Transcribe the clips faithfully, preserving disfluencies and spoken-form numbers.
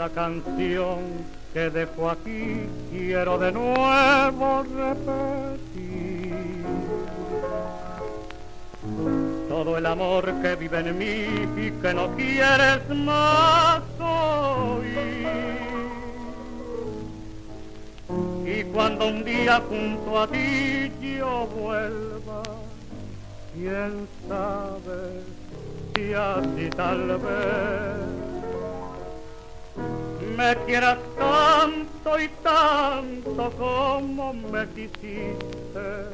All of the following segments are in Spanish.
esta canción que dejo aquí quiero de nuevo repetir. Todo el amor que vive en mí y que no quieres más oír. Y cuando un día junto a ti yo vuelva, quién sabe si así tal vez me quieras tanto y tanto como me quisiste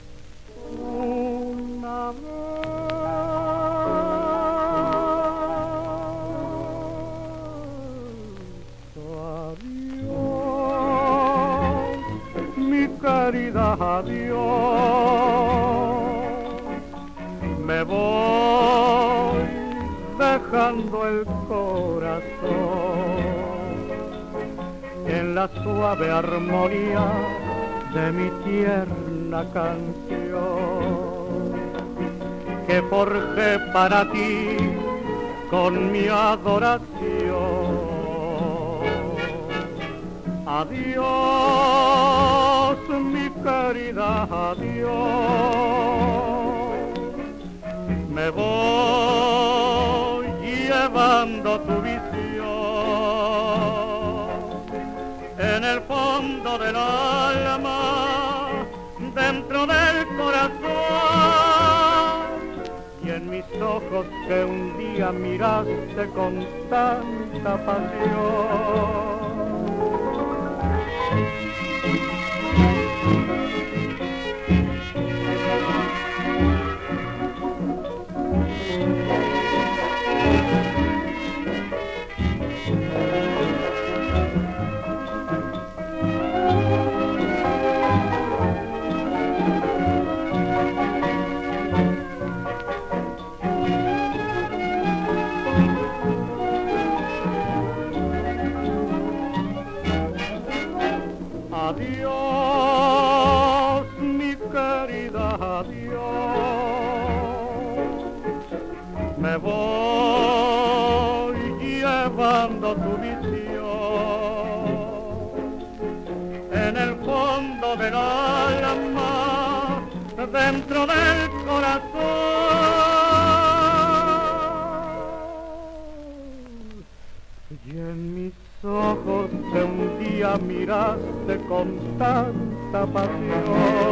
una vez. Adiós, mi querida, adiós. Me voy dejando el corazón en la suave armonía de mi tierna canción que forjé para ti con mi adoración. Adiós, mi querida, adiós. Me voy llevando tu visión en el fondo del alma, dentro del corazón, y en mis ojos que un día miraste con tanta pasión. Adiós, mi querida, adiós. Me voy llevando tu visión en el fondo del alma, dentro del corazón, y en mis ojos que un día miraste con tanta pasión.